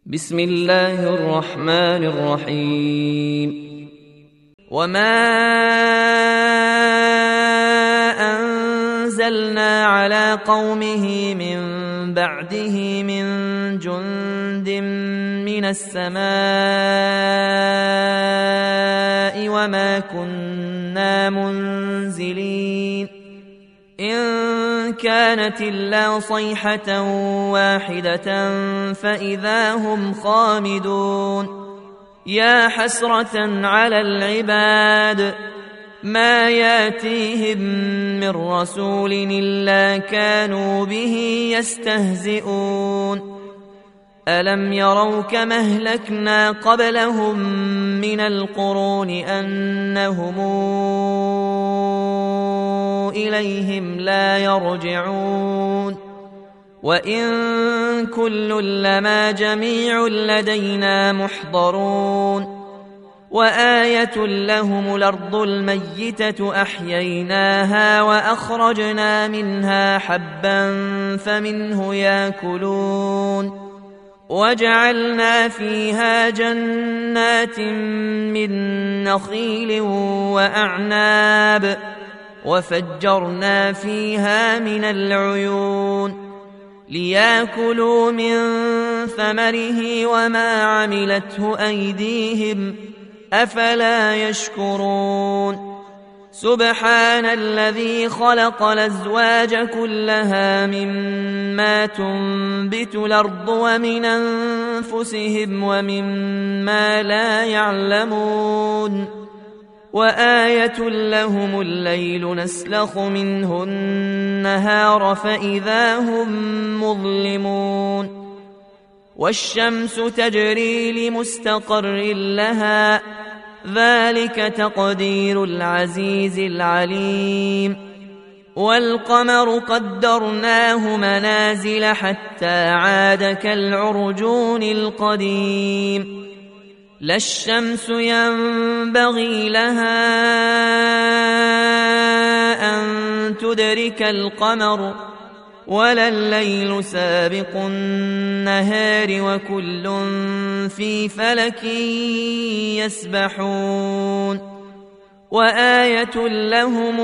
بسم الله الرحمن الرحيم. وما أنزلنا على قومه من بعده من جند من السماء وما كنا منزلين إن كانت إلا صيحة واحدة فإذا هم خامدون. يا حسرة على العباد ما ياتيهم من رسول إلا كانوا به يستهزئون. ألم يروا كما أهلكنا قبلهم من القرون أنهم إليهم لا يرجعون. وإن كل لما جميع لدينا محضرون. وآية لهم الأرض الميتة أحييناها وأخرجنا منها حبا فمنه يأكلون. وجعلنا فيها جنات من نخيل وأعناب وفجرنا فيها من العيون ليأكلوا من ثمره وما عملته أيديهم أفلا يشكرون. سبحان الذي خلق الأزواج كلها مما تنبت الأرض ومن أنفسهم ومما لا يعلمون. وآية لهم الليل نسلخ منه النهار فإذا هم مظلمون. والشمس تجري لمستقر لها ذلك تقدير العزيز العليم. والقمر قدرناه منازل حتى عاد كالعرجون القديم. لا الشمس ينبغي لها أن تدرك القمر ولا الليل سابق النهار وكل في فلك يسبحون. وآية لهم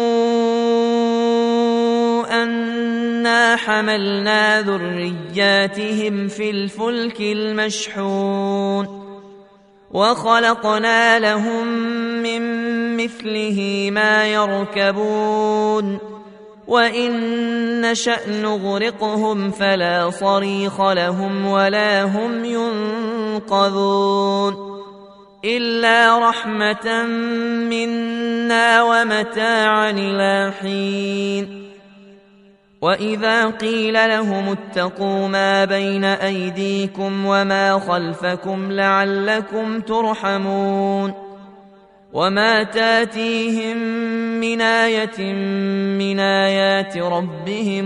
أنا حملنا ذرياتهم في الفلك المشحون وخلقنا لهم من مثله ما يركبون. وإن نشأ نغرقهم فلا صريخ لهم ولا هم ينقذون إلا رحمة منا ومتاعا إلى حين. وإذا قيل لهم اتقوا ما بين أيديكم وما خلفكم لعلكم ترحمون. وما تاتيهم من آية من آيات ربهم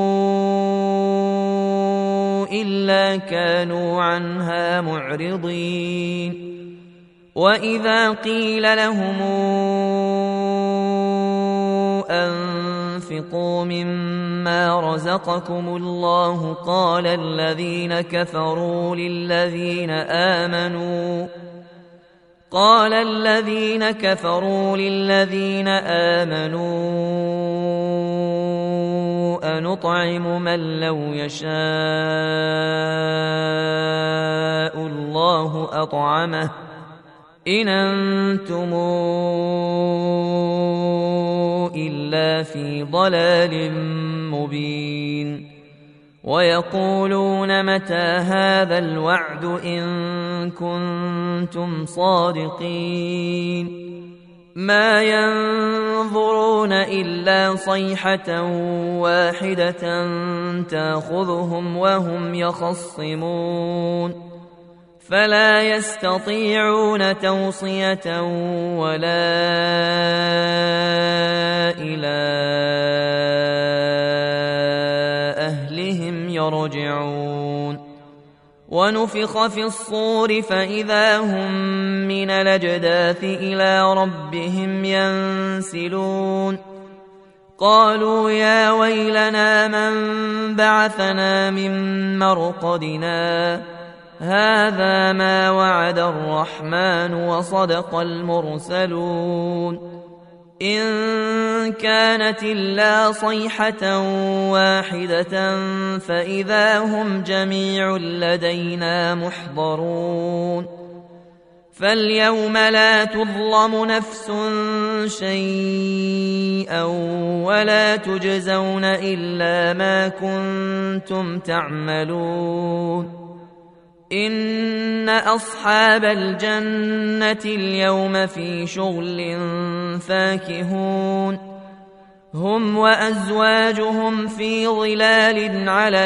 إلا كانوا عنها معرضين. وإذا قيل لهم أنفقوا مما رزقكم الله قال الذين كفروا للذين آمنوا أنطعم من لو يشاء الله أطعمه إن أنتم إلا في ضلال مبين. ويقولون متى هذا الوعد إن كنتم صادقين. ما ينظرون إلا صيحة واحدة تأخذهم وهم يخصمون فلا يستطيعون توصية ولا إلى أهلهم يرجعون. ونفخ في الصور فإذا هم من الأجداث إلى ربهم ينسلون. قالوا يا ويلنا من بعثنا من مرقدنا هذا ما وعد الرحمن وصدق المرسلون إن كانت إلا صيحة واحدة فإذا هم جميع لدينا محضرون فاليوم لا تظلم نفس شيئا ولا تجزون إلا ما كنتم تعملون إن أصحاب الجنة اليوم في شغل فاكهون هم وأزواجهم في ظلال على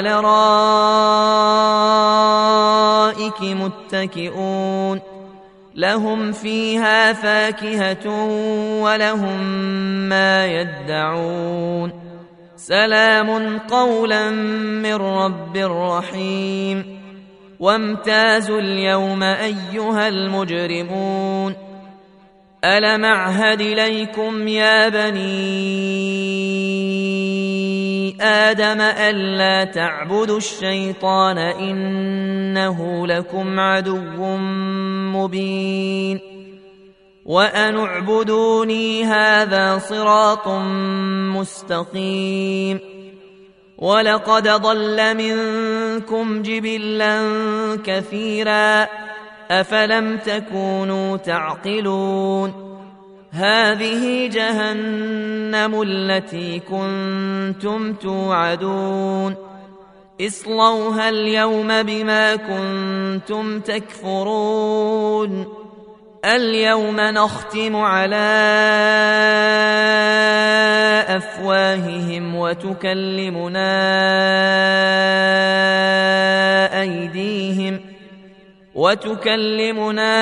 الأرائك متكئون لهم فيها فاكهة ولهم ما يدعون سلام قولا من رب رحيم وامتازوا اليوم أيها المجرمون ألم أعهد إليكم يا بني آدم ألا تعبدوا الشيطان إنه لكم عدو مبين وأن اعبدوني هذا صراط مستقيم ولقد ضل منكم جبلا كثيرا أفلم تكونوا تعقلون هذه جهنم التي كنتم توعدون اصلوها اليوم بما كنتم تكفرون اليوم نختم على أفواههم وتكلمنا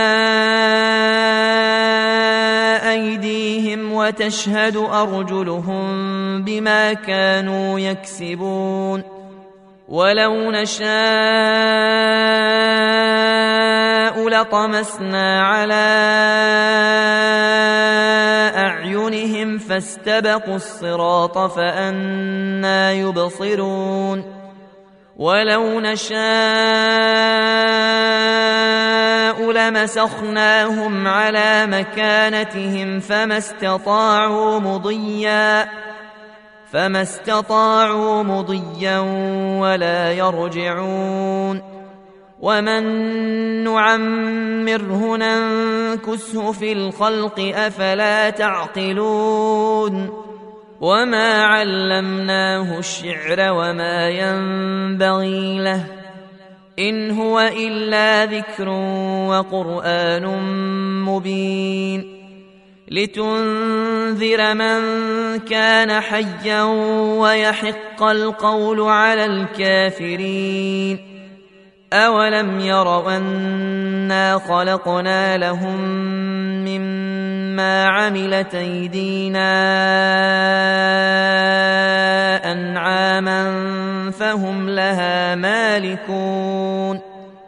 أيديهم وتشهد أرجلهم بما كانوا يكسبون ولو نشاء لطمسنا على أعينهم فاستبقوا الصراط فأنى يبصرون ولو نشاء لمسخناهم على مكانتهم فما استطاعوا مضيا ولا يرجعون ومن نعمره ننكسه في الخلق أفلا تعقلون وما علمناه الشعر وما ينبغي له إن هو إلا ذكر وقرآن مبين لتنذر من كان حيا ويحق القول على الكافرين أولم يروا أنا خلقنا لهم مما عملت أيدينا أنعاما فهم لها مالكون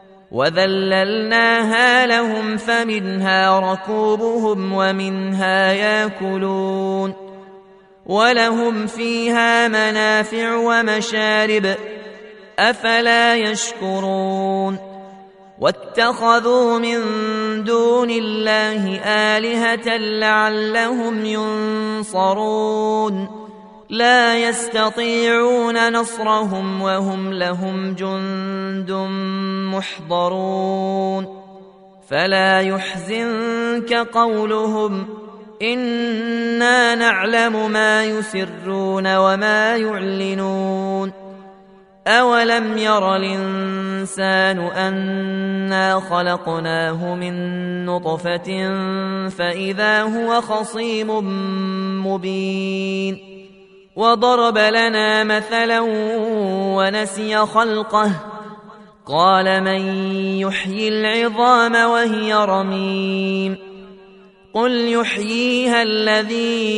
وذللناها لهم فمنها ركوبهم ومنها ياكلون ولهم فيها منافع ومشارب أفلا يشكرون واتخذوا من دون الله آلهة لعلهم ينصرون لا يستطيعون نصرهم وهم لهم جند محضرون فلا يحزنك قولهم إنا نعلم ما يسرون وما يعلنون أولم ير الإنسان أنا خلقناه من نطفة فإذا هو خصيم مبين وضرب لنا مثلا ونسي خلقه قال من يحيي العظام وهي رميم قل يحييها الذي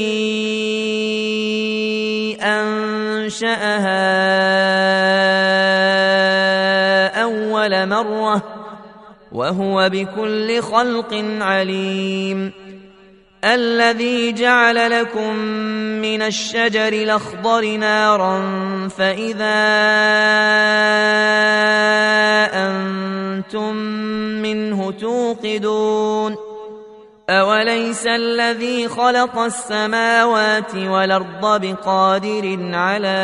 أنشأها أول مرة وهو بكل خلق عليم الذي جعل لكم من الشجر الأخضر نارا فإذا أنتم منه توقدون أوليس الذي خلق السماوات والأرض بقادر على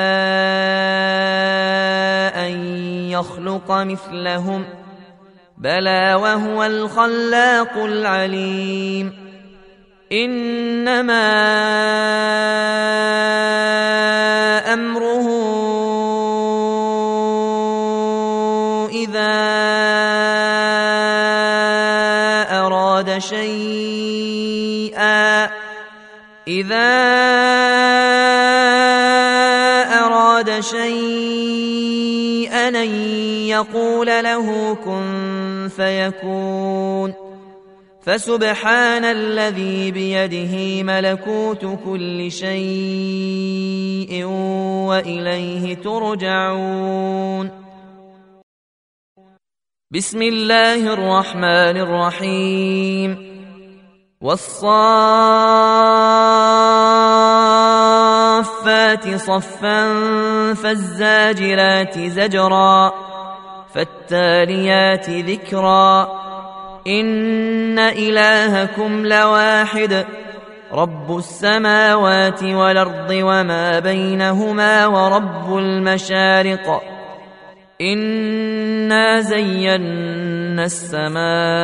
أن يخلق مثلهم بلى وهو الخلاق العليم إنما أمره إذا أراد شيئا أن يقول له كن فيكون فسبحان الذي بيده ملكوت كل شيء وإليه ترجعون بسم الله الرحمن الرحيم والصافات صفا فالزاجرات زجرا فالتاليات ذكرا إن إلهكم لواحد رب السماوات والأرض وما بينهما ورب المشارق إنا زينا السماء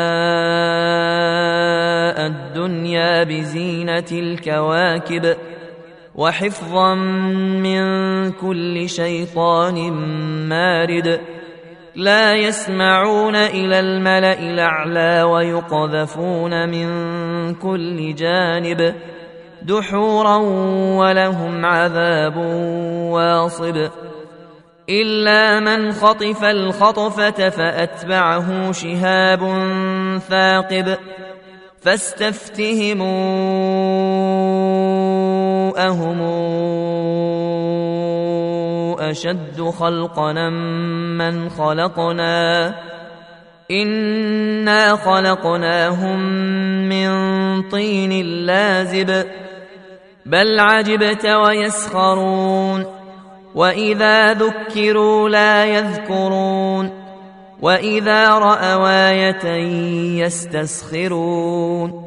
الدنيا بزينة الكواكب وحفظا من كل شيطان مارد لا يسمعون إلى الملأ الأعلى ويقذفون من كل جانب دحورا ولهم عذاب واصب إلا من خطف الخطفة فأتبعه شهاب ثاقب فاستفتهموا أهم أشد خلقنا من خلقنا إنا خلقناهم من طين لازب بل عجبت ويسخرون وإذا ذكروا لا يذكرون وإذا رأوا آية يستسخرون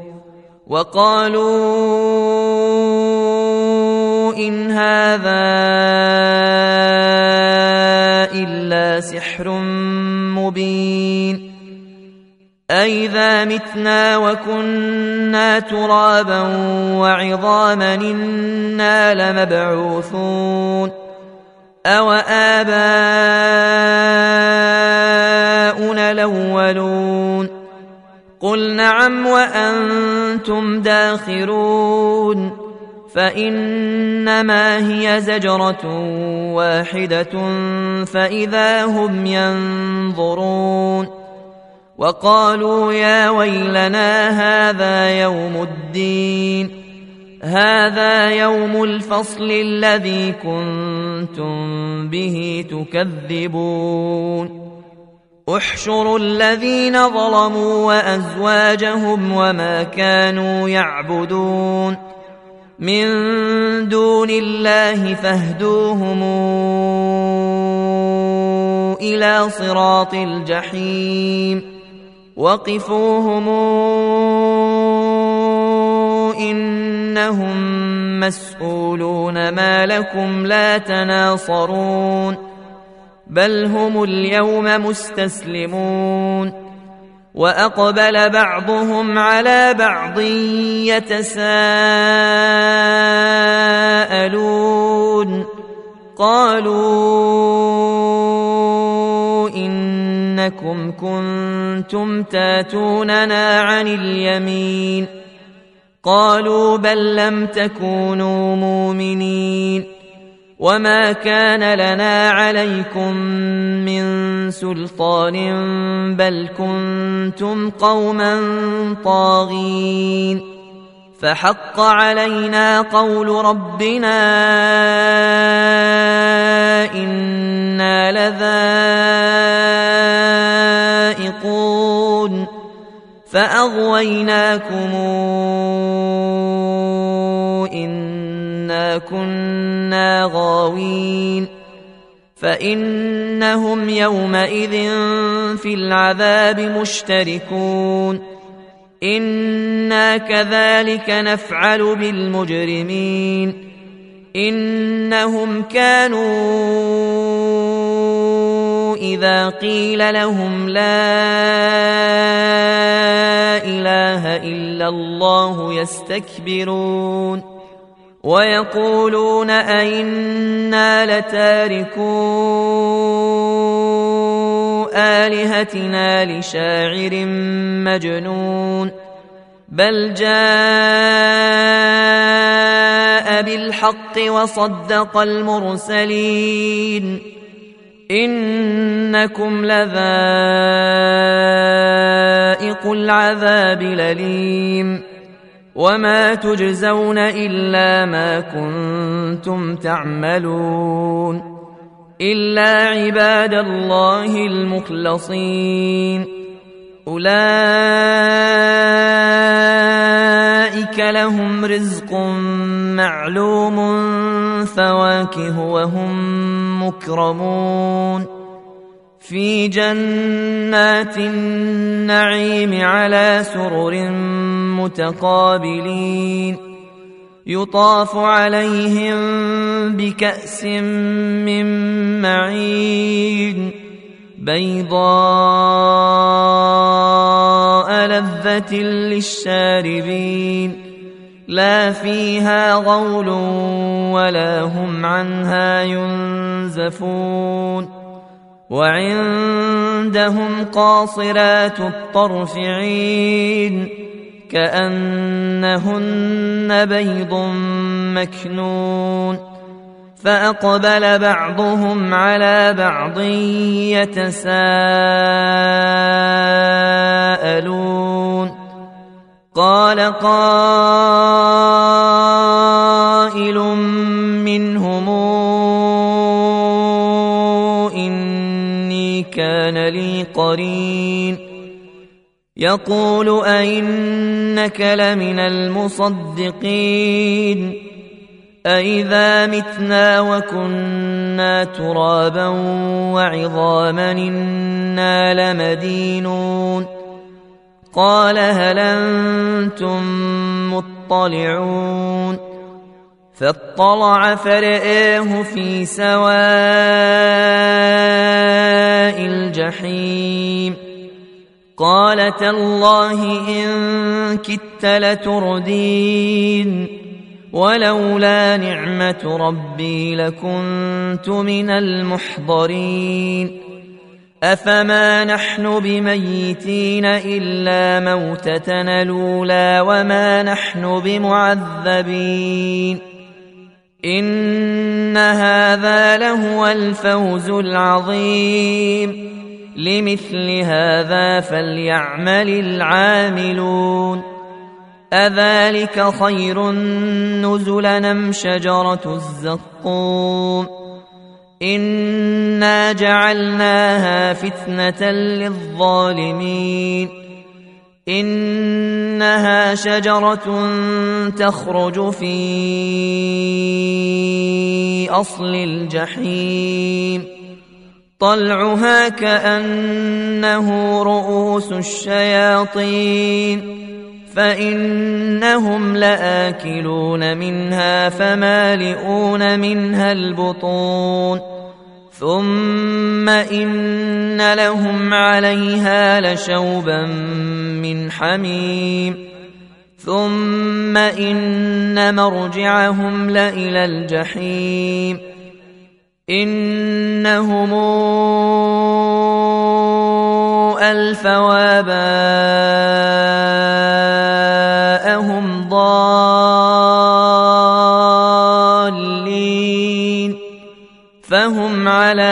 وقالوا إن هذا إلا سحر مبين أئذا متنا وكنا ترابا وعظاما إنا لمبعوثون أو آباؤنا الأولون قل نعم وأنتم داخرون فإنما هي زجرة واحدة فإذا هم ينظرون وقالوا يا ويلنا هذا يوم الدين هذا يوم الفصل الذي كنتم به تكذبون احشروا الذين ظلموا وأزواجهم وما كانوا يعبدون من دون الله فاهدوهم إلى صراط الجحيم وقفوهم إنهم مسؤولون ما لكم لا تناصرون بل هم اليوم مستسلمون وأقبل بعضهم على بعض يتساءلون قالوا إنكم كنتم تاتوننا عن اليمين قالوا بل لم تكونوا مؤمنين وما كان لنا عليكم من سلطان بل كنتم قوما طاغين فحق علينا قول ربنا إنا لذائقون فأغويناكم إنا كنا غاوين فإنهم يومئذ في العذاب مشتركون إنا كذلك نفعل بالمجرمين إنهم كانوا إذا قيل لهم لا إله إلا الله يستكبرون ويقولون أئنا لتاركو آلهتنا لشاعر مجنون بل جاء بالحق وصدق المرسلين إنكم لذائق العذاب الأليم وما تجزون إلا ما كنتم تعملون إلا عباد الله المخلصين أولئك لهم رزق معلوم فواكه وهم مكرمون في جنات النعيم على سرر متقابلين يطاف عليهم بكأس من معين بيضاء لذة للشاربين لا فيها غول ولا هم عنها ينزفون وعندهم قاصرات الطرف عين كأنهن بيض مكنون فأقبل بعضهم على بعض يتساءلون قال قائل منهم إني كان لي قرين يقول أئنك لمن المصدقين أئذا متنا وكنا ترابا وعظاما إنا لمدينون قال هل أنتم مطلعون فاطلع فرآه في سواء الجحيم قال تالله إن كدت لتردين ولولا نعمة ربي لكنت من المحضرين أفما نحن بميتين إلا موتتنا الأولى وما نحن بمعذبين إن هذا لهو الفوز العظيم لمثل هذا فليعمل العاملون أذلك خير نزلا أم شجرة الزقوم إنا جعلناها فتنة للظالمين إنها شجرة تخرج في أصل الجحيم طلعها كأنه رؤوس الشياطين فإنهم لآكلون منها فمالئون منها البطون ثم إن لهم عليها لشوبا من حميم ثم إن مرجعهم لإلى الجحيم إنهم ألفوا آباءهم ضالين فهم على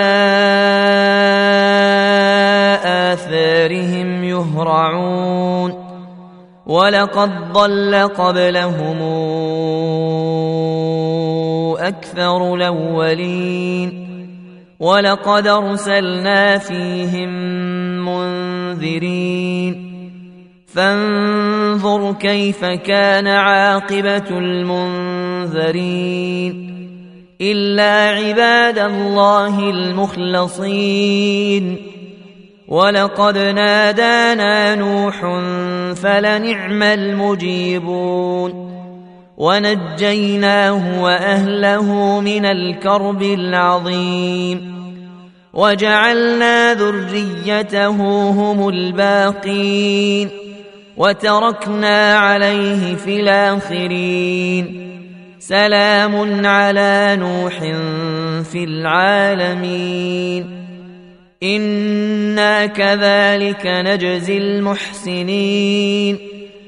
آثارهم يهرعون ولقد ضل قبلهم أكثر الأولين ولقد أرسلنا فيهم منذرين فانظر كيف كان عاقبة المنذرين إلا عباد الله المخلصين. ولقد نادانا نوح فلنعم المجيبون ونجيناه وأهله من الكرب العظيم وجعلنا ذريته هم الباقين وتركنا عليه في الآخرين. سلام على نوح في العالمين إنا كذلك نجزي المحسنين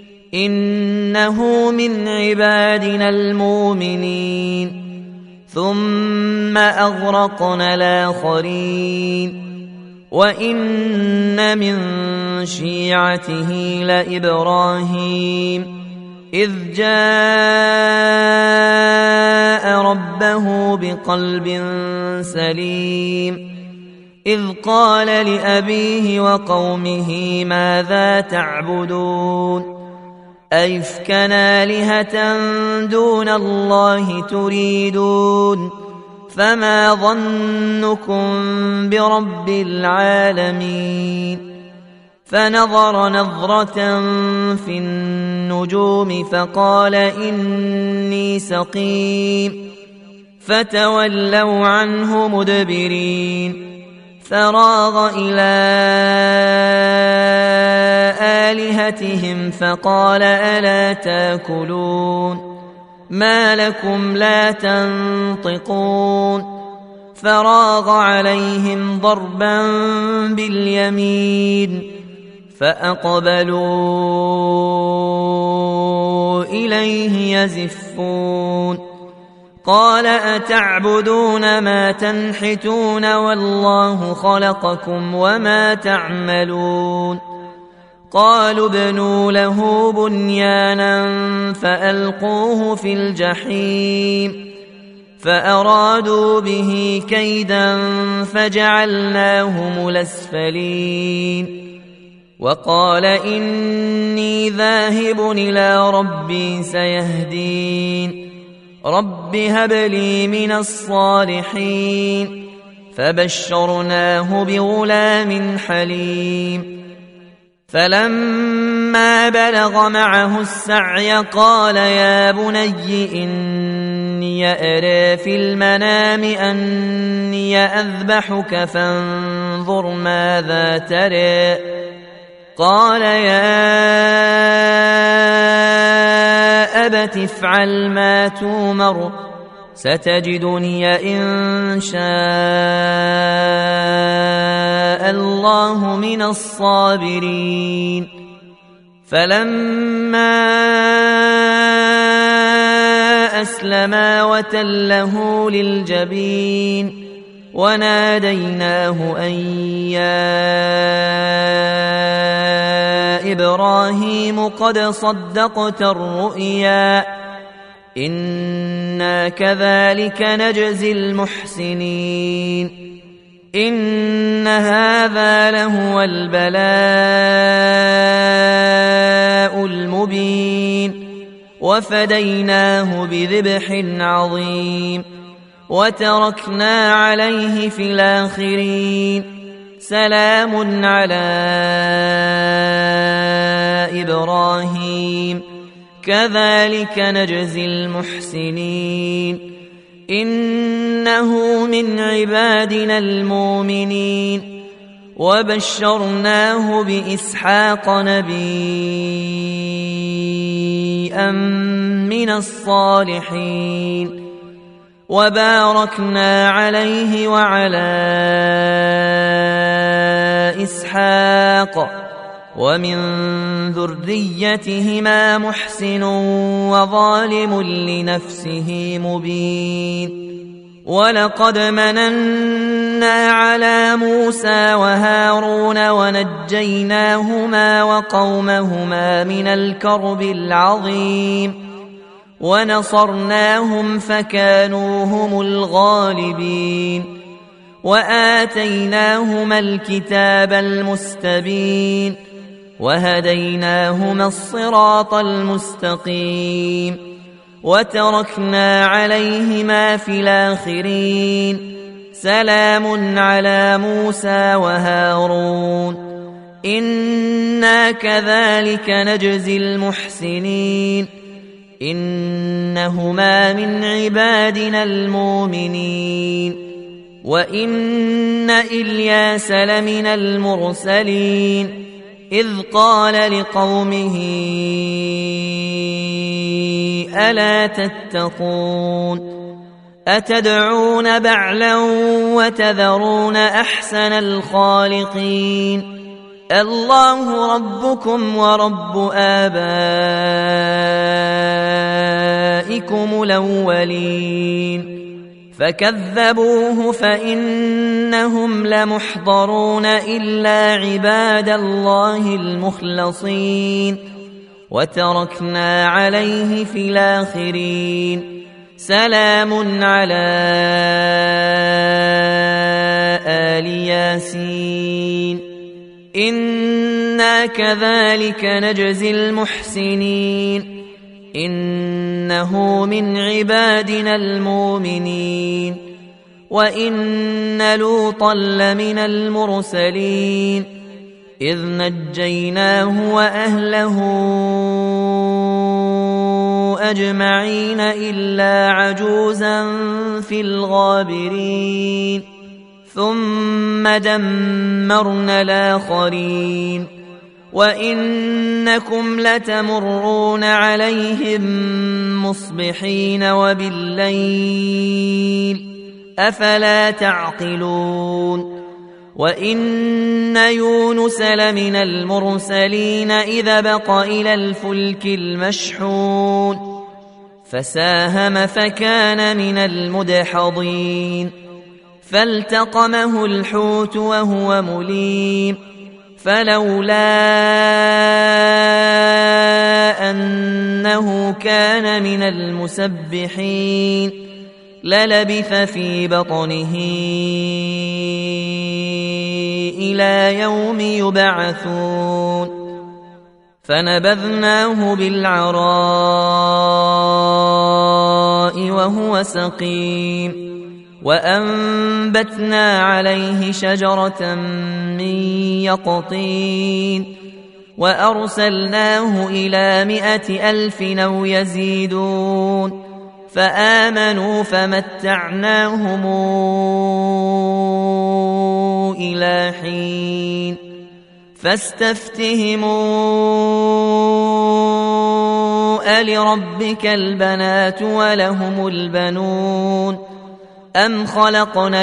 إنه من عبادنا المؤمنين. ثم أغرقنا الآخرين وإن من شيعته لإبراهيم إذ جاء ربه بقلب سليم إذ قال لأبيه وقومه ماذا تعبدون أئفكا آلهة دون الله تريدون فما ظنكم برب العالمين. فنظر نظرة في النجوم فقال إني سقيم فتولوا عنه مدبرين. فراغ إلى آلهتهم فقال ألا تاكلون ما لكم لا تنطقون. فراغ عليهم ضربا باليمين فأقبلوا إليه يزفون. قال أتعبدون ما تنحتون والله خلقكم وما تعملون. قالوا ابنوا له بنيانا فألقوه في الجحيم فأرادوا به كيدا فجعلناهم الأسفلين. وقال إني ذاهب إلى ربي سيهدين رب هب لي من الصالحين. فبشرناه بغلام حليم. فلما بلغ معه السعي قال يا بني إني أرى في المنام أني أذبحك فانظر ماذا ترى. قال يا أبت افعل ما تؤمر ستجدني إن شاء الله من الصابرين. فلما أسلما وتله للجبين وناديناه أن يا إبراهيم قد صدقت الرؤيا إنا كذلك نجزي المحسنين. إن هذا لهو البلاء المبين وفديناه بذبح عظيم وتركنا عليه في الآخرين. سلام على إبراهيم كذلك نجزي المحسنين إنه من عبادنا المؤمنين. وبشرناه بإسحاق نبيا من الصالحين وباركنا عليه وعلى إسحاق ومن ذريتهما محسن وظالم لنفسه مبين. ولقد مننا على موسى وهارون ونجيناهما وقومهما من الكرب العظيم ونصرناهم فكانوا هم الغالبين. وآتيناهما الكتاب المستبين وهديناهما الصراط المستقيم وتركنا عليهما في الآخرين سلام على موسى وهارون إنا كذلك نجزي المحسنين إنهما من عبادنا المؤمنين وإن إلياس لمن المرسلين إذ قال لقومه ألا تتقون أتدعون بعلا وتذرون أحسن الخالقين الله ربكم ورب آبائكم الأولين فكذبوه فإنهم لمحضرون إلا عباد الله المخلصين وتركنا عليه في الآخرين سلام على آل ياسين إنا كذلك نجزي المحسنين إنه من عبادنا المؤمنين وإن لوطا لمن المرسلين إذ نجيناه وأهله أجمعين إلا عجوزا في الغابرين ثم دمرنا الآخرين وإنكم لتمرون عليهم مصبحين وبالليل أفلا تعقلون وإن يونس لمن المرسلين إذ بق إلى الفلك المشحون فساهم فكان من المدحضين فالتقمه الحوت وهو مليم فلولا أنه كان من المسبحين للبث في بطنه إلى يوم يبعثون فنبذناه بالعراء وهو سقيم وأنبتنا عليه شجرة من يقطين وأرسلناه إلى 100,000 أو يزيدون فآمنوا فمتعناهم إلى حين فاستفتهموا ألربك البنات ولهم البنون أم خلقنا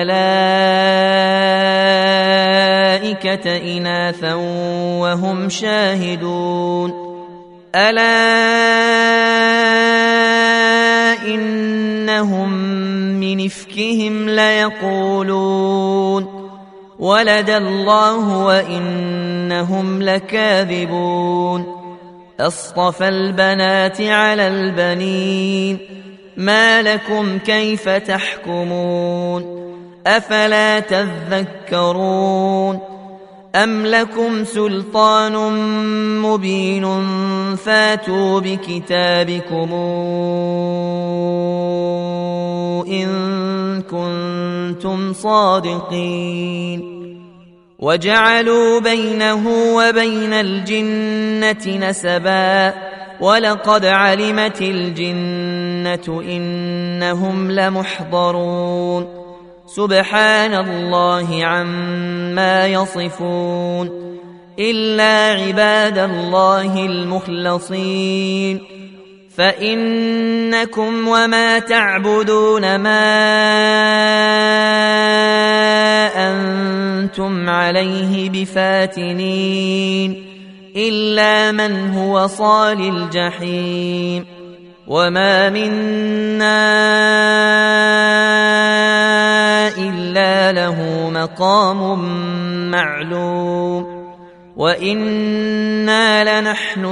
الملائكة إناثا وهم شاهدون ألا إنهم من إفكهم ليقولون ولد الله وإنهم لكاذبون أصطفى البنات على البنين ما لكم كيف تحكمون أفلا تذكرون أم لكم سلطان مبين فاتوا بكتابكم إن كنتم صادقين وجعلوا بينه وبين الجنة نسبا ولقد علمت الجنة إنهم لمحضرون سبحان الله عما يصفون إلا عباد الله المخلصين فإنكم وما تعبدون ما أنتم عليه بفاتنين إلا من هو صال الجحيم وما منا إلا له مقام معلوم وإنا لنحن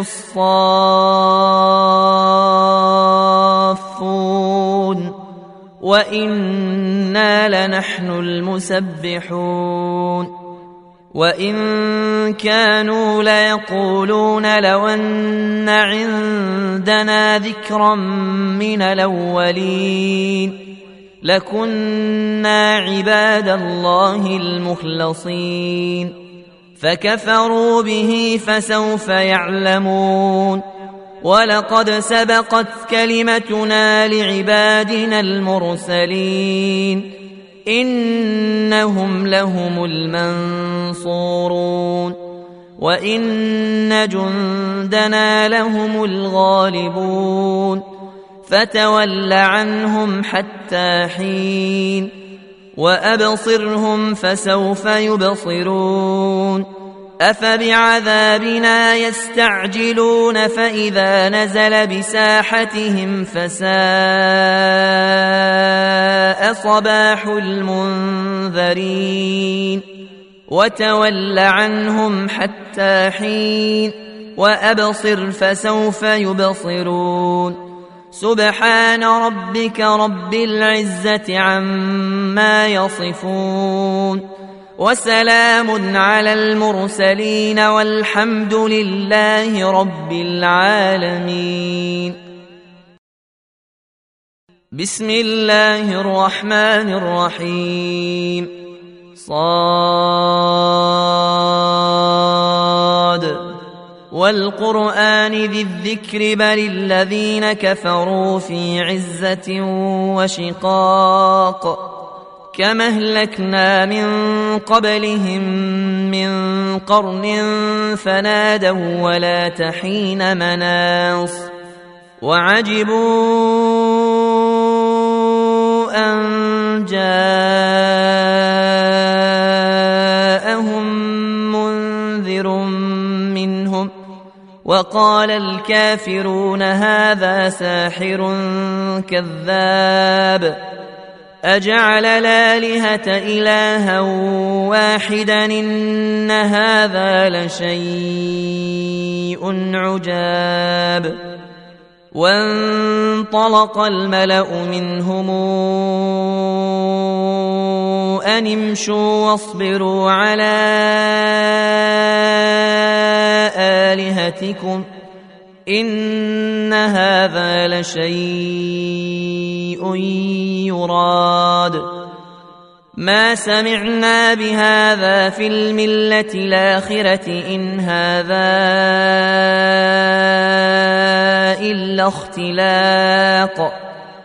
الصافون وإنا لنحن المسبحون وإن كانوا ليقولون لو أن عندنا ذكرا من الأولين لكنا عباد الله المخلصين فكفروا به فسوف يعلمون ولقد سبقت كلمتنا لعبادنا المرسلين إنهم لهم المنصورون وإن جندنا لهم الغالبون فتول عنهم حتى حين وأبصرهم فسوف يبصرون أفبعذابنا يستعجلون فإذا نزل بساحتهم فساء صباح المنذرين وتول عنهم حتى حين وأبصر فسوف يبصرون سبحان ربك رب العزة عما يصفون وسلام على المرسلين والحمد لله رب العالمين. بسم الله الرحمن الرحيم. صاد والقرآن ذي الذكر بل الذين كفروا في عزة وشقاق كما أهلكنا من قبلهم من قرن فنادوا ولا تحين مناص وعجبوا أن جاءهم منذر منهم وقال الكافرون هذا ساحر كذاب أجعل الآلهة إلها واحدا إن هذا لشيء عجاب وانطلق الملأ منهم أن امشوا واصبروا على آلهتكم إن هذا لشيء يراد ما سمعنا بهذا في الملة الآخرة إن هذا إلا اختلاق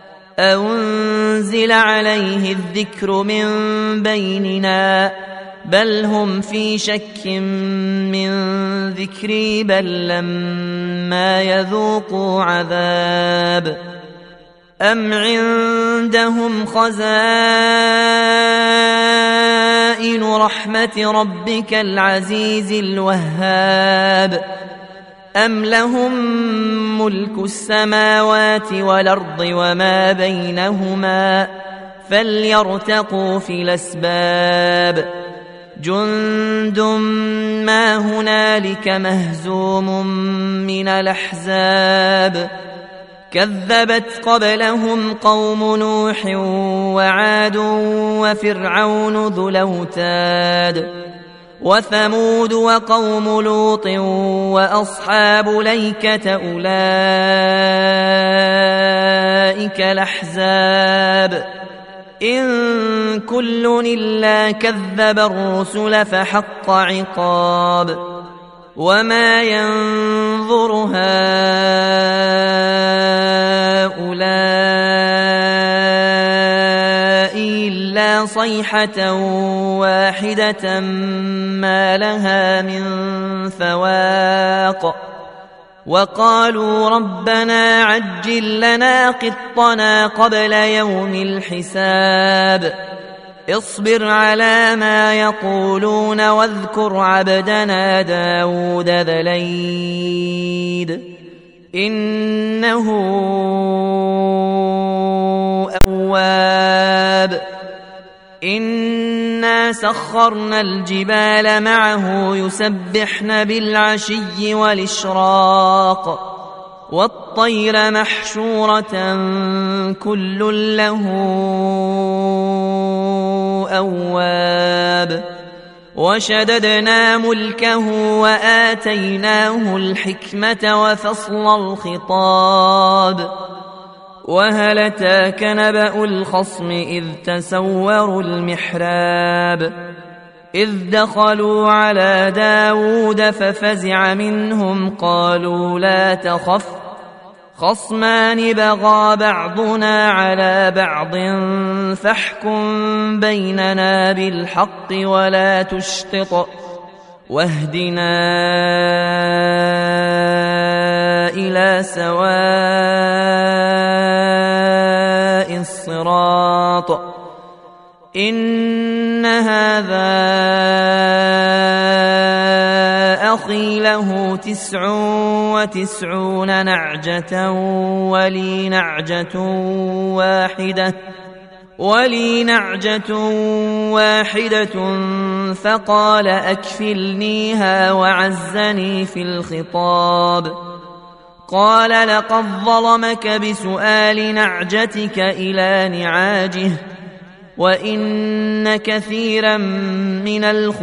أنزل عليه الذكر من بيننا بل هم في شك من ذكري بل لما يذوقوا عذاب أم عندهم خزائن رحمة ربك العزيز الوهاب أم لهم ملك السماوات والأرض وما بينهما فليرتقوا في الأسباب جند ما هنالك مهزوم من الأحزاب كذبت قبلهم قوم نوح وعاد وفرعون ذو الأوتاد وثمود وقوم لوط وأصحاب ليكة أولئك الأحزاب إن كل إلا كذب الرسل فحق عقاب وما ينظر هؤلاء إلا صيحة واحدة ما لها من فواق وقالوا ربنا عجل لنا قطنا قبل يوم الحساب اصبر على ما يقولون واذكر عبدنا داود ذا الأيد إنه أواب إنا سخرنا الجبال معه يسبحن بالعشي والإشراق والطير محشورة كل له أواب وشددنا ملكه وآتيناه الحكمة وفصل الخطاب. وهل أتاك نبأ الخصم إذ تسوروا المحراب إذ دخلوا على داود ففزع منهم قالوا لا تخف خصمان بغى بعضنا على بعض فاحكم بيننا بالحق ولا تشطط واهدنا إلى سواء الصراط إن هذا أخي له 99 نعجة ولي نعجة واحدة فقال أكفلنيها وعزني في الخطاب. قال لقد ظلمك بسؤال نعجتك إلى نعاجه وإن كثيرا من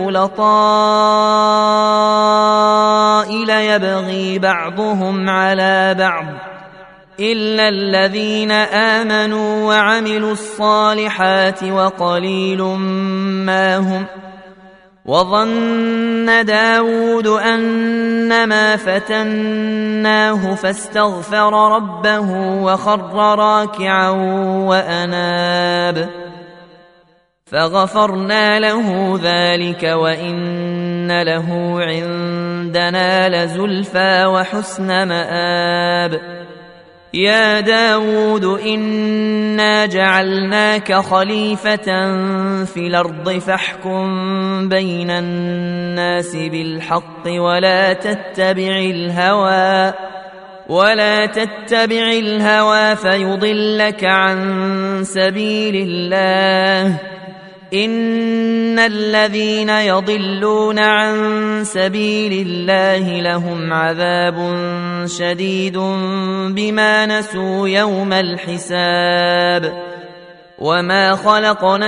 الخلطاء ليبغي بعضهم على بعض إلا الذين آمنوا وعملوا الصالحات وقليل ما هم. وظن داود أنما فتناه فاستغفر ربه وخر راكعا وأناب فغفرنا له ذلك وإن له عندنا لزلفى وحسن مآب. يا داود إنا جعلناك خليفة في الأرض فاحكم بين الناس بالحق ولا تتبع الهوى فيضلك عن سبيل الله إن الذين يضلون عن سبيل الله لهم عذاب شديد بما نسوا يوم الحساب. وما خلقنا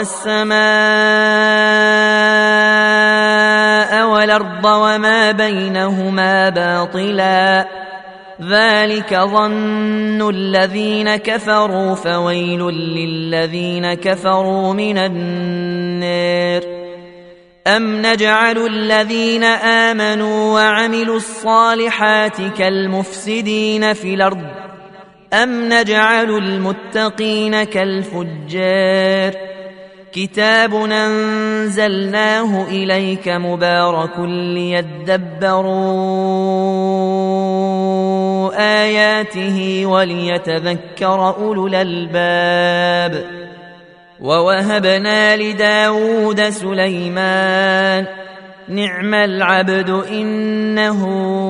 السماء والأرض وما بينهما باطلا ذلك ظن الذين كفروا فويل للذين كفروا من النار. أم نجعل الذين آمنوا وعملوا الصالحات كالمفسدين في الأرض أم نجعل المتقين كالفجار. كتاب أنزلناه إليك مبارك ليدبروا آياته وليتذكر أولو الألباب. ووهبنا لداود سليمان نعم العبد إنه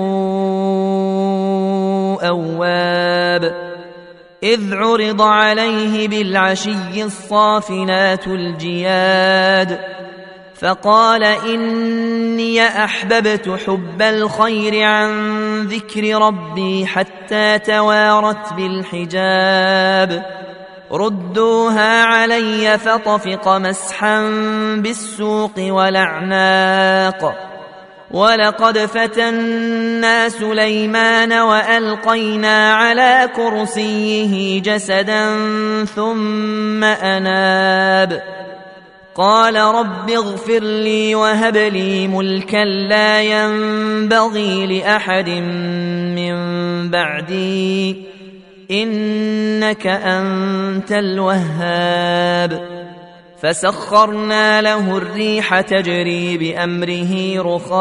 أواب. إذ عرض عليه بالعشي الصافنات الجياد فقال إني أحببت حب الخير عن ذكر ربي حتى توارت بالحجاب. ردوها علي فطفق مسحا بالسوق والأعناق. ولقد فتنا سليمان وألقينا على كرسيه جسدا ثم أناب. قال رب اغفر لي وهب لي ملكا لا ينبغي لأحد من بعدي إنك أنت الوهاب. فسخرنا له الريح تجري بأمره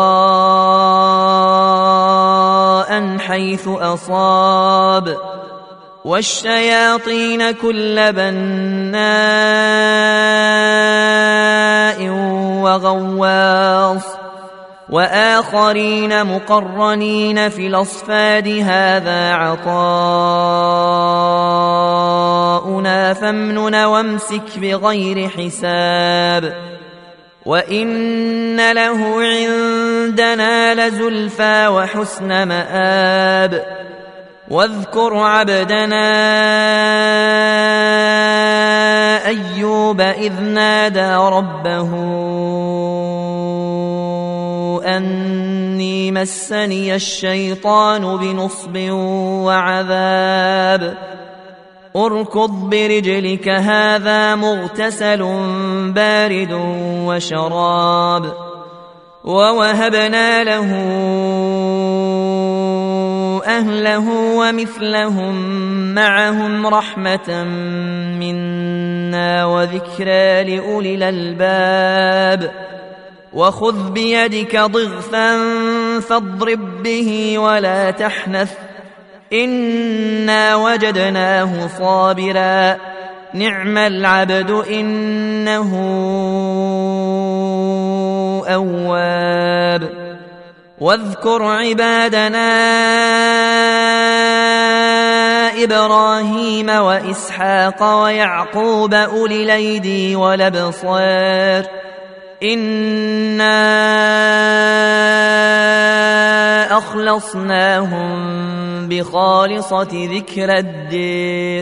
رخاء حيث أصاب والشياطين كل بناء وغواص وآخرين مقرنين في الأصفاد هذا عطاؤنا فامنن وامسك بغير حساب. وإن له عندنا لزلفى وحسن مآب. واذكر عبدنا أيوب إذ نادى ربه أني مسني الشيطان بنصب وعذاب اركض برجلك هذا مغتسل بارد وشراب ووهبنا له أهله ومثلهم معهم رحمة منا وذكرى لأولي الألباب وخذ بيدك ضغثا فاضرب به ولا تحنث إنا وجدناه صابرا نعم العبد إنه أواب واذكر عبادنا إبراهيم وإسحاق ويعقوب أولي الأيدي والأبصار إنا أخلصناهم بخالصة ذكر الدير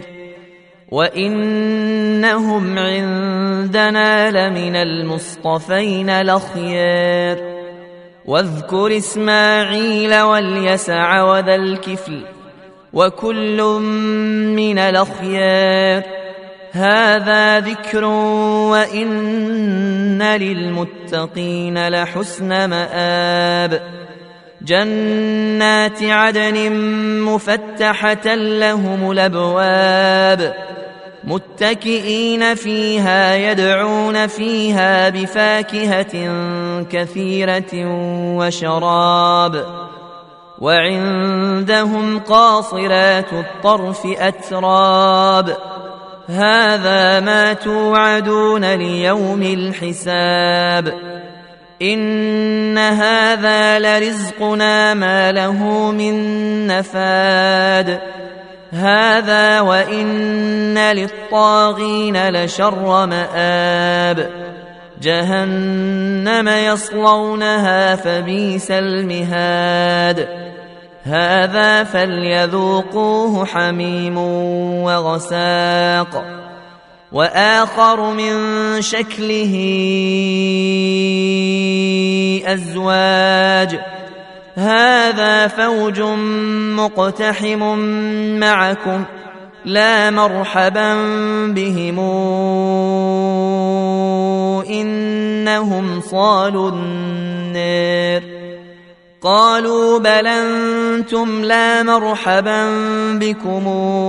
وإنهم عندنا لمن المصطفين الأخيار واذكر إسماعيل واليسع وذا الكفل وكل من الأخيار هذا ذكر وإن للمتقين لحسن مآب جنات عدن مفتحة لهم الأبواب متكئين فيها يدعون فيها بفاكهة كثيرة وشراب وعندهم قاصرات الطرف أتراب هذا ما توعدون ليوم الحساب إن هذا لرزقنا ما له من نفاد هذا وإن للطاغين لشر مآب جهنم يصلونها فبئس المهاد هذا فليذوقوه حميم وغساق وآخر من شكله أزواج هذا فوج مقتحم معكم لا مرحبا بهم إنهم صالوا النار قالوا بل أنتم لا مرحبا بكم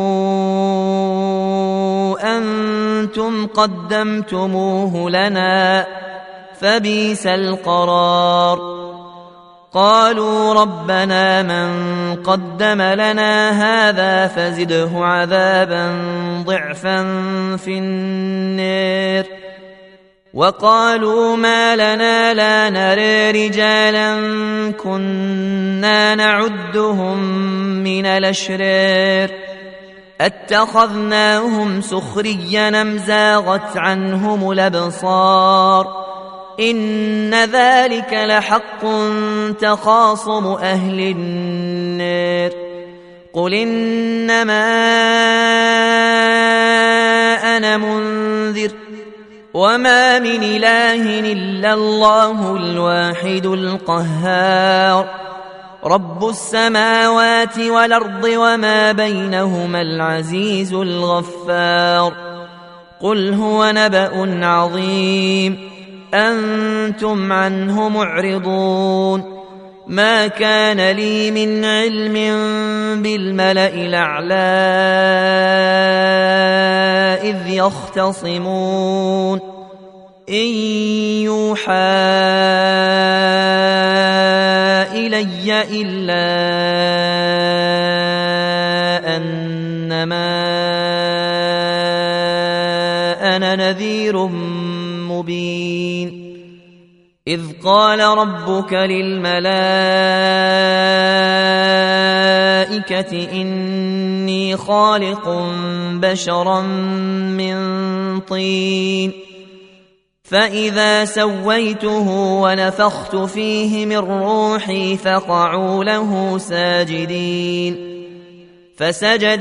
أنتم قدمتموه لنا فبئس القرار قالوا ربنا من قدم لنا هذا فزده عذابا ضعفا في النار وقالوا ما لنا لا نرى رجالا كنا نعدهم من الأشرار اتخذناهم سخريا أم زاغت عنهم الأبصار إن ذلك لحق تخاصم أهل النار قل إنما أنا منذر وما من إله إلا الله الواحد القهار رب السماوات والأرض وما بينهما العزيز الغفار قل هو نبأ عظيم أنتم عنه معرضون ما كان لي من علم بالملأ الأعلى إذ يختصمون إن يوحى إلي إلا أنما أنا نذير مبين إذ قال ربك للملائكة إني خالق بشرا من طين فإذا سويته ونفخت فيه من روحي فقعوا له ساجدين فسجد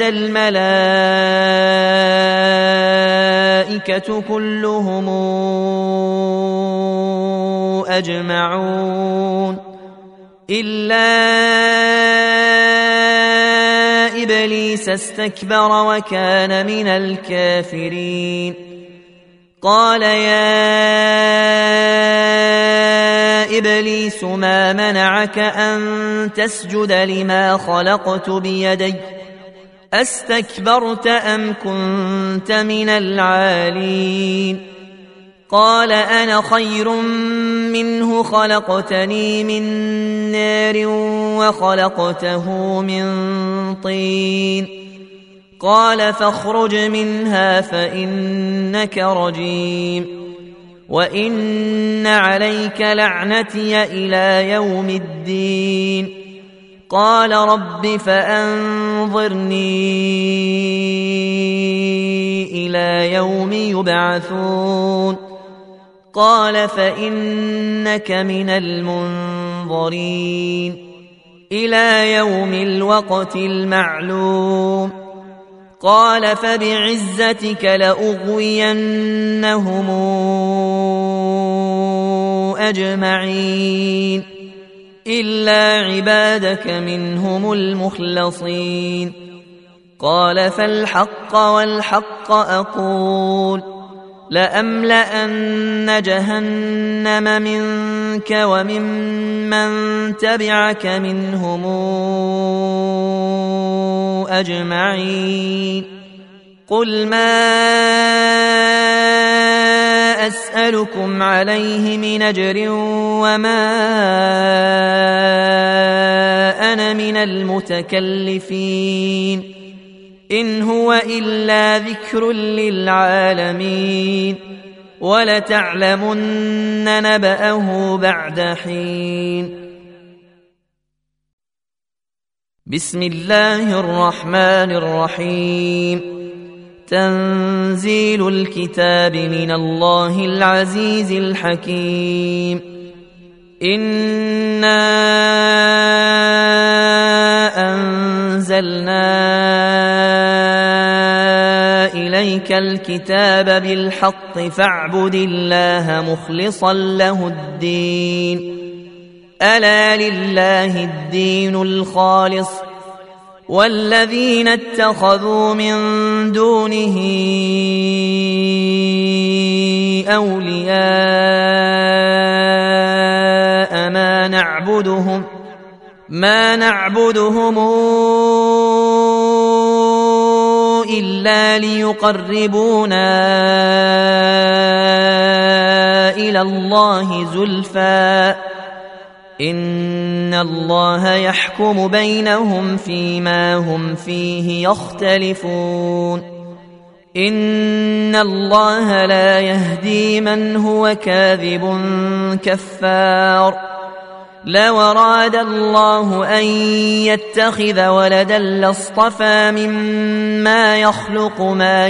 الملائكة كلهم أجمعون إلا إبليس استكبر وكان من الكافرين قال يا إبليس ما منعك أن تسجد لما خلقت بيدي أستكبرت أم كنت من العالين قال أنا خير منه خلقتني من نار وخلقته من طين قال فاخرج منها فإنك رجيم وإن عليك لعنتي إلى يوم الدين قال رب فأنظرني إلى يوم يبعثون قال فإنك من المنظرين إلى يوم الوقت المعلوم قال فبعزتك لأغوينهم أجمعين إلا عبادك منهم المخلصين قال فالحق والحق أقول لأملأن جهنم منك وممن تبعك منهم أجمعين قل ما أسألكم عليه من أجر وما أنا من المتكلفين إن هو إلا ذكر للعالمين ولتعلمن نبأه بعد حين بسم الله الرحمن الرحيم تنزيل الكتاب من الله العزيز الحكيم إنا أنزلنا إليك الكتاب بالحق فاعبد الله مخلصا له الدين ألا لله الدين الخالص والذين اتخذوا من دونه أولياء ما نعبدهم إلا ليقربونا إلى الله زلفى إن الله يحكم بينهم فيما هم فيه يختلفون إن الله لا يهدي من هو كاذب كفار لو أراد الله أن يتخذ ولدا لاصطفى مما يخلق ما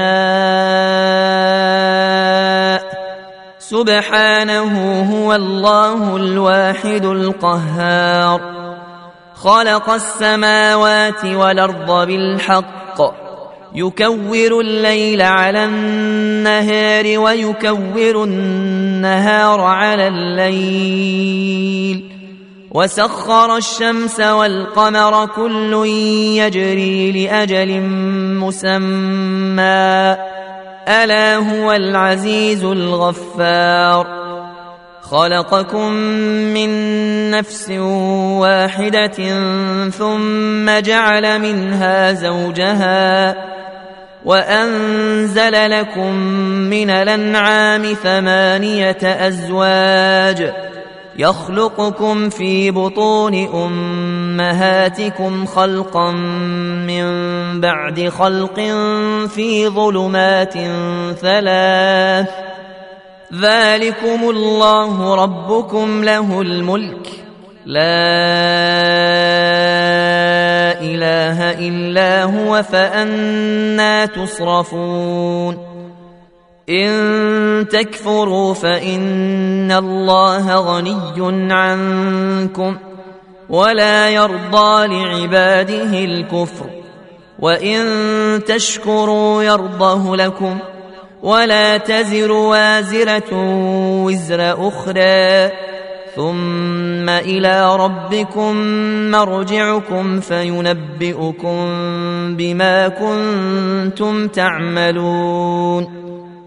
يشاء سبحانه هو الله الواحد القهار خلق السماوات والأرض بالحق يكور الليل على النهار ويكور النهار على الليل وسخر الشمس والقمر كل يجري لأجل مسمى ألا هو العزيز الغفار خلقكم من نفس واحدة ثم جعل منها زوجها وأنزل لكم من الأنعام 8 أزواج يخلقكم في بطون أمهاتكم خلقا من بعد خلق في ظلمات 3 ذلكم الله ربكم له الملك لا إله إلا هو فأنى تصرفون إن تكفروا فإن الله غني عنكم ولا يرضى لعباده الكفر وإن تشكروا يرضه لكم ولا تزر وازرة وزر أخرى ثم إلى ربكم مرجعكم فينبئكم بما كنتم تعملون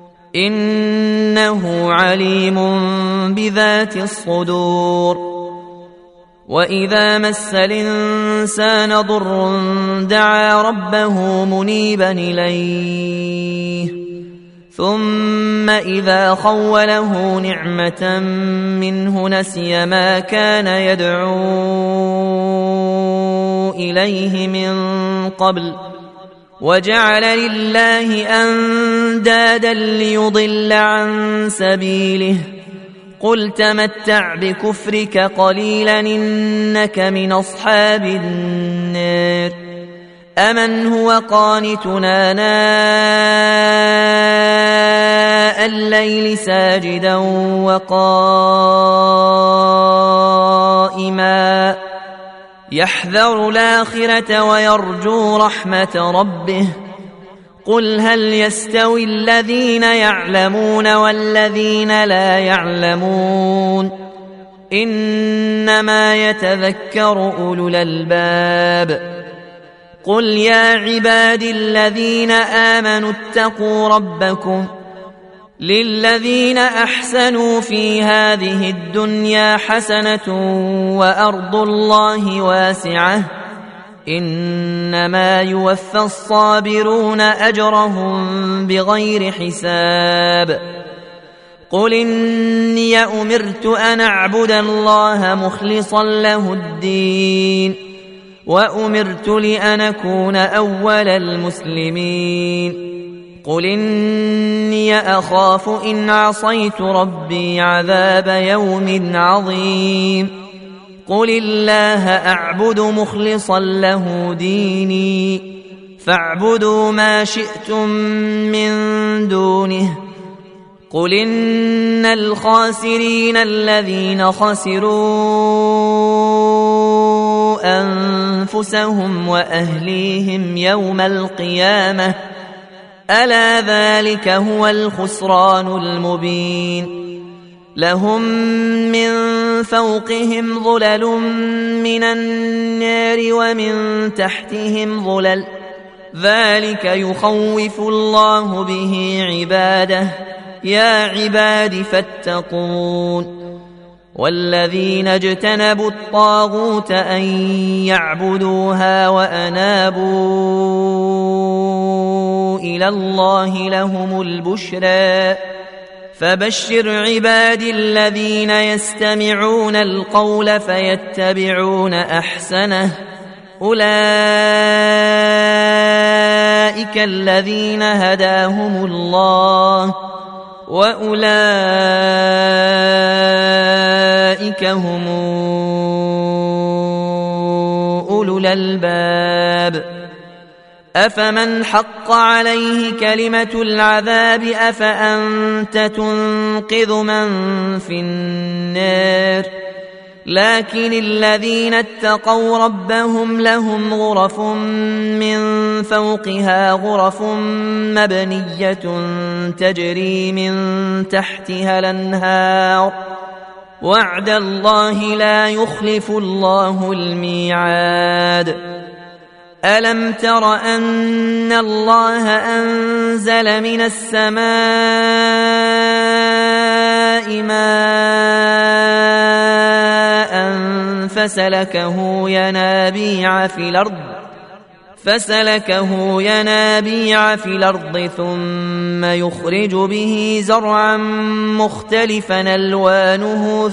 إنه عليم بذات الصدور وإذا مس الإنسان ضر دعا ربه منيبا إليه ثم إذا خوله نعمة منه نسي ما كان يدعو إليه من قبل وجعل لله أندادا ليضل عن سبيله قل تمتع بكفرك قليلا إنك من أصحاب النار أمن هو قانتنا ناء الليل ساجدا وقائما يحذر الآخرة ويرجو رحمة ربه قل هل يستوي الذين يعلمون والذين لا يعلمون إنما يتذكر أولو الألباب قل يا عبادي الذين آمنوا اتقوا ربكم للذين أحسنوا في هذه الدنيا حسنة وأرض الله واسعة إنما يوفى الصابرون أجرهم بغير حساب قل إني أمرت أن أعبد الله مخلصا له الدين وأمرت لأن أكون أول المسلمين قل إني أخاف إن عصيت ربي عذاب يوم عظيم قل الله أعبد مخلصا له ديني فاعبدوا ما شئتم من دونه قل إن الخاسرين الذين خسروا أنفسهم وأهليهم يوم القيامة ألا ذلك هو الخسران المبين لهم من فوقهم ظلل من النار ومن تحتهم ظلل ذلك يخوف الله به عباده يا عباد فاتقون والذين اجتنبوا الطاغوت أن يعبدوها وأنابوا إلى الله لهم البشرى فبشر عبادي الذين يستمعون القول فيتبعون أحسنه أولئك الذين هداهم الله وأولئك هم أولو الألباب أفمن حق عليه كلمة العذاب أفأنت تنقذ من في النار لكن الذين اتقوا ربهم لهم غرف من فوقها غرف مبنية تجري من تحتها الأنهار وعد الله لا يخلف الله الميعاد ألم تر أن الله أنزل من السماء ماء فسلكه ينابيع في الأرض ثم يخرج به زرعا مختلفا ألوانه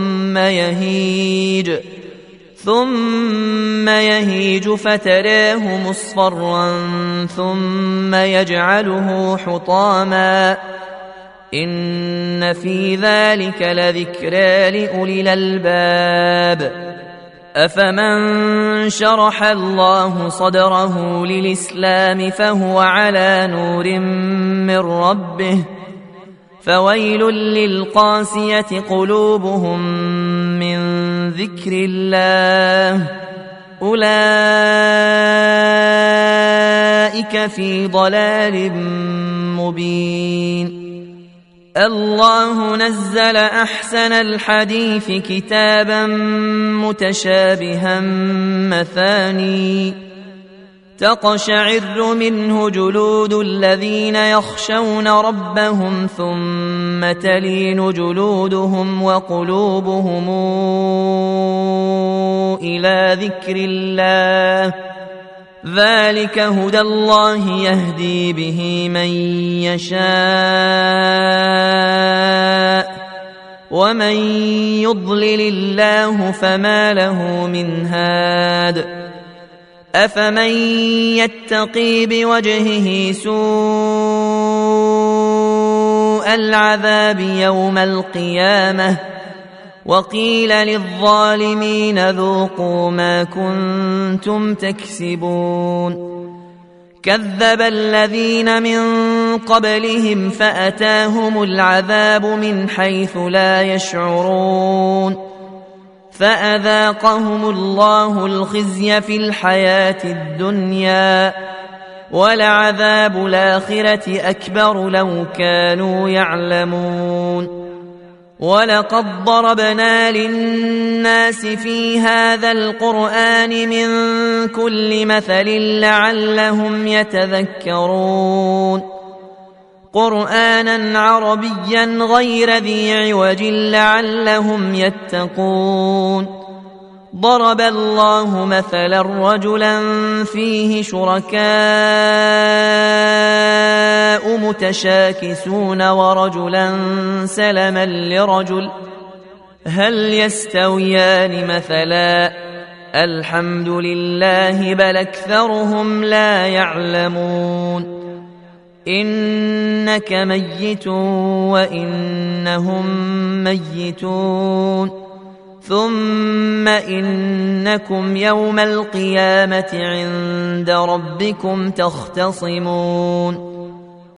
ثم يهيج فتراه مصفرا ثم يجعله حطاما إن في ذلك لذكرى لأولي الألباب أفمن شرح الله صدره للإسلام فهو على نور من ربه فويل للقاسية قلوبهم من ذكر الله أولئك في ضلال مبين. الله نزل أحسن الحديث كتابا متشابها مثاني تقشعر منه جلود الذين يخشون ربهم ثم تلين جلودهم وقلوبهم إلى ذكر الله ذلك هدى الله يهدي به من يشاء ومن يضلل الله فما له من هاد. أفمن يتقي بوجهه سوء العذاب يوم القيامة وقيل للظالمين ذوقوا ما كنتم تكسبون. كذب الذين من قبلهم فأتاهم العذاب من حيث لا يشعرون فأذاقهم الله الخزي في الحياة الدنيا ولعذاب الآخرة أكبر لو كانوا يعلمون. ولقد ضربنا للناس في هذا القرآن من كل مثل لعلهم يتذكرون. قرآنا عربيا غير ذي عوج لعلهم يتقون. ضرب الله مثلا رجلا فيه شركاء متشاكسون ورجلا سلما لرجل هل يستويان مثلا الحمد لله بل أكثرهم لا يعلمون. إنك ميت وإنهم ميتون ثم إنكم يوم القيامة عند ربكم تختصمون.